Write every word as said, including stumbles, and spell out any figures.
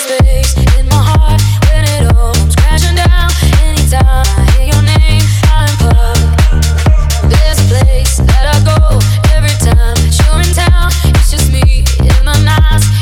space in my heart when it all comes crashing down. Anytime I hear your name, I'm plugged. There's a place that I go every time that you're in town. It's just me in my nights.